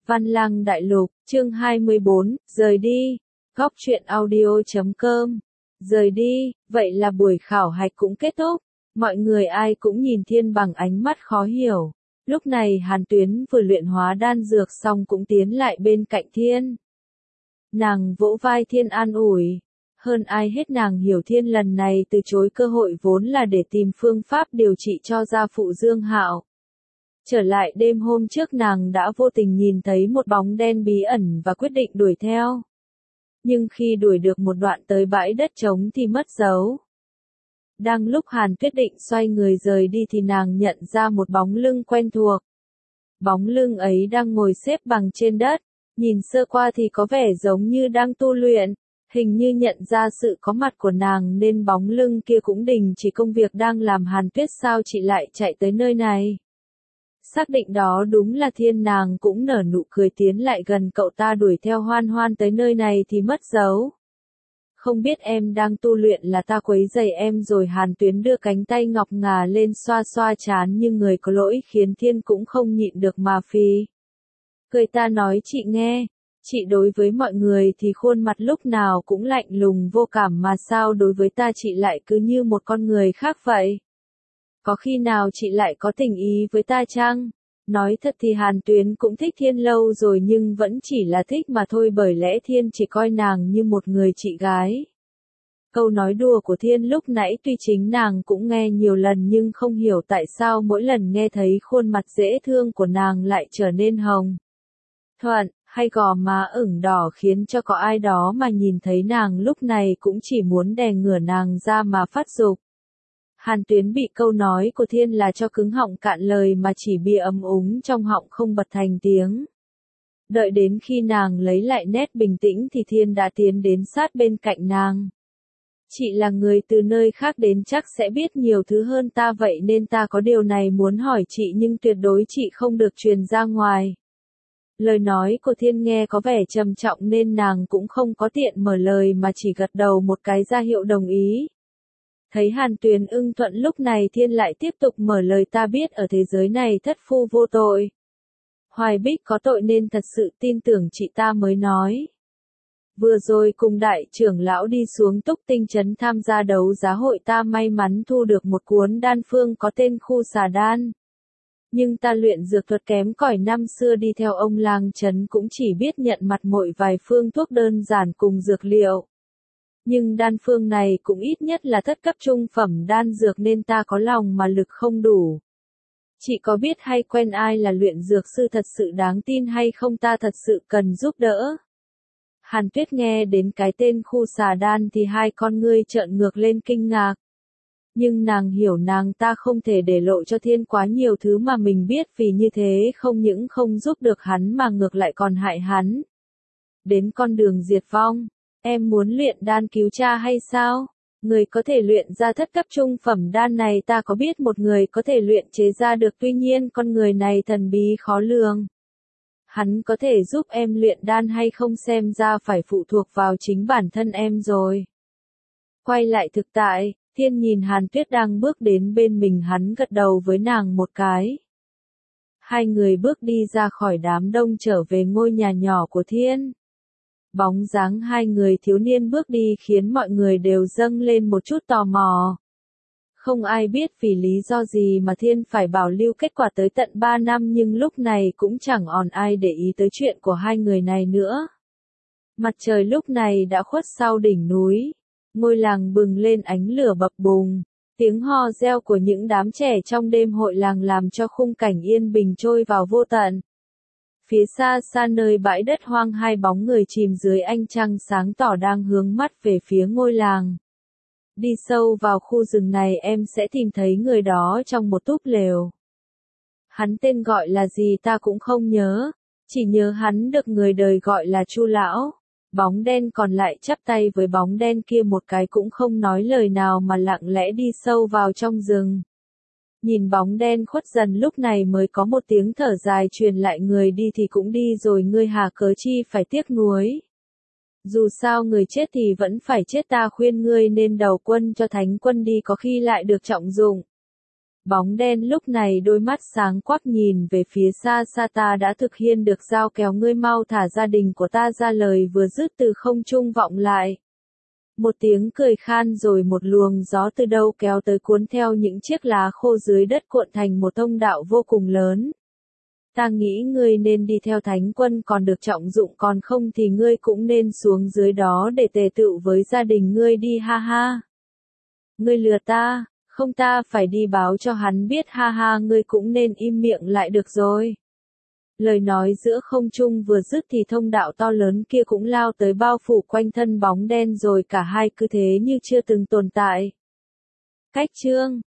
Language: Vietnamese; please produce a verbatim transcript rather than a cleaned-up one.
Văn Lang Đại Lục, chương hai mươi bốn, rời đi. Góc truyện audio chấm com. Rời đi, vậy là buổi khảo hạch cũng kết thúc. Mọi người ai cũng nhìn Thiên bằng ánh mắt khó hiểu. Lúc này Hàn Tuyến vừa luyện hóa đan dược xong cũng tiến lại bên cạnh Thiên. Nàng vỗ vai Thiên an ủi. Hơn ai hết nàng hiểu Thiên lần này từ chối cơ hội vốn là để tìm phương pháp điều trị cho gia phụ Dương Hạo. Trở lại đêm hôm trước nàng đã vô tình nhìn thấy một bóng đen bí ẩn và quyết định đuổi theo. Nhưng khi đuổi được một đoạn tới bãi đất trống thì mất dấu. Đang lúc Hàn Tuyết định xoay người rời đi thì nàng nhận ra một bóng lưng quen thuộc. Bóng lưng ấy đang ngồi xếp bằng trên đất, nhìn sơ qua thì có vẻ giống như đang tu luyện. Hình như nhận ra sự có mặt của nàng nên bóng lưng kia cũng đình chỉ công việc đang làm. Hàn Tuyết, sao chị lại chạy tới nơi này? Xác định đó đúng là Thiên, nàng cũng nở nụ cười tiến lại gần cậu ta. Đuổi theo Hoan Hoan tới nơi này thì mất dấu. Không biết em đang tu luyện là ta quấy rầy em rồi. Hàn Tuyến đưa cánh tay ngọc ngà lên xoa xoa trán nhưng người có lỗi khiến Thiên cũng không nhịn được mà phì. Cười ta nói chị nghe, chị đối với mọi người thì khuôn mặt lúc nào cũng lạnh lùng vô cảm mà sao đối với ta chị lại cứ như một con người khác vậy? Có khi nào chị lại có tình ý với ta chăng? Nói thật thì Hàn Tuyến cũng thích Thiên lâu rồi nhưng vẫn chỉ là thích mà thôi, bởi lẽ Thiên chỉ coi nàng như một người chị gái. Câu nói đùa của Thiên lúc nãy tuy chính nàng cũng nghe nhiều lần nhưng không hiểu tại sao mỗi lần nghe thấy khuôn mặt dễ thương của nàng lại trở nên hồng thuận hay gò má ửng đỏ, khiến cho có ai đó mà nhìn thấy nàng lúc này cũng chỉ muốn đè ngửa nàng ra mà phát dục. Hàn Tuyến bị câu nói của Thiên là cho cứng họng cạn lời mà chỉ bịa ấm úng trong họng không bật thành tiếng. Đợi đến khi nàng lấy lại nét bình tĩnh thì Thiên đã tiến đến sát bên cạnh nàng. Chị là người từ nơi khác đến chắc sẽ biết nhiều thứ hơn ta, vậy nên ta có điều này muốn hỏi chị nhưng tuyệt đối chị không được truyền ra ngoài. Lời nói của Thiên nghe có vẻ trầm trọng nên nàng cũng không có tiện mở lời mà chỉ gật đầu một cái ra hiệu đồng ý. Thấy Hàn Tuyến ưng thuận lúc này Thiên lại tiếp tục mở lời, ta biết ở thế giới này thất phu vô tội. Hoài Bích có tội nên thật sự tin tưởng chị ta mới nói. Vừa rồi cùng đại trưởng lão đi xuống Túc Tinh Trấn tham gia đấu giá hội, ta may mắn thu được một cuốn đan phương có tên Khu Xà Đan. Nhưng ta luyện dược thuật kém cỏi, năm xưa đi theo ông Lang Trấn cũng chỉ biết nhận mặt mỗi vài phương thuốc đơn giản cùng dược liệu. Nhưng đan phương này cũng ít nhất là thất cấp trung phẩm đan dược nên ta có lòng mà lực không đủ. Chị có biết hay quen ai là luyện dược sư thật sự đáng tin hay không, ta thật sự cần giúp đỡ. Hàn Tuyết nghe đến cái tên Khu Xà Đan thì hai con ngươi trợn ngược lên kinh ngạc. Nhưng nàng hiểu nàng ta không thể để lộ cho Thiên quá nhiều thứ mà mình biết, vì như thế không những không giúp được hắn mà ngược lại còn hại hắn. Đến con đường diệt vong. Em muốn luyện đan cứu cha hay sao? Người có thể luyện ra thất cấp trung phẩm đan này ta có biết một người có thể luyện chế ra được, tuy nhiên con người này thần bí khó lường. Hắn có thể giúp em luyện đan hay không xem ra phải phụ thuộc vào chính bản thân em rồi. Quay lại thực tại, Thiên nhìn Hàn Tuyết đang bước đến bên mình, hắn gật đầu với nàng một cái. Hai người bước đi ra khỏi đám đông trở về ngôi nhà nhỏ của Thiên. Bóng dáng hai người thiếu niên bước đi khiến mọi người đều dâng lên một chút tò mò. Không ai biết vì lý do gì mà Thiên phải bảo lưu kết quả tới tận ba năm, nhưng lúc này cũng chẳng còn ai để ý tới chuyện của hai người này nữa. Mặt trời lúc này đã khuất sau đỉnh núi. Ngôi làng bừng lên ánh lửa bập bùng. Tiếng hò reo của những đám trẻ trong đêm hội làng làm cho khung cảnh yên bình trôi vào vô tận. Phía xa xa nơi bãi đất hoang, hai bóng người chìm dưới ánh trăng sáng tỏ đang hướng mắt về phía ngôi làng. Đi sâu vào khu rừng này em sẽ tìm thấy người đó trong một túp lều. Hắn tên gọi là gì ta cũng không nhớ, chỉ nhớ hắn được người đời gọi là Chu lão. Bóng đen còn lại chắp tay với bóng đen kia một cái cũng không nói lời nào mà lặng lẽ đi sâu vào trong rừng. Nhìn bóng đen khuất dần lúc này mới có một tiếng thở dài truyền lại, người đi thì cũng đi rồi, ngươi hà cớ chi phải tiếc nuối. Dù sao người chết thì vẫn phải chết, ta khuyên ngươi nên đầu quân cho thánh quân đi, có khi lại được trọng dụng. Bóng đen lúc này đôi mắt sáng quắc nhìn về phía xa xa, ta đã thực hiện được giao kéo, ngươi mau thả gia đình của ta ra. Lời vừa dứt từ không trung vọng lại một tiếng cười khan, rồi một luồng gió từ đâu kéo tới cuốn theo những chiếc lá khô dưới đất cuộn thành một thông đạo vô cùng lớn. Ta nghĩ ngươi nên đi theo thánh quân còn được trọng dụng, còn không thì ngươi cũng nên xuống dưới đó để tề tựu với gia đình ngươi đi, ha ha. Ngươi lừa ta, không, ta phải đi báo cho hắn biết, ha ha, ngươi cũng nên im miệng lại được rồi. Lời nói giữa không trung vừa dứt thì thông đạo to lớn kia cũng lao tới bao phủ quanh thân bóng đen, rồi cả hai cứ thế như chưa từng tồn tại. Cách chương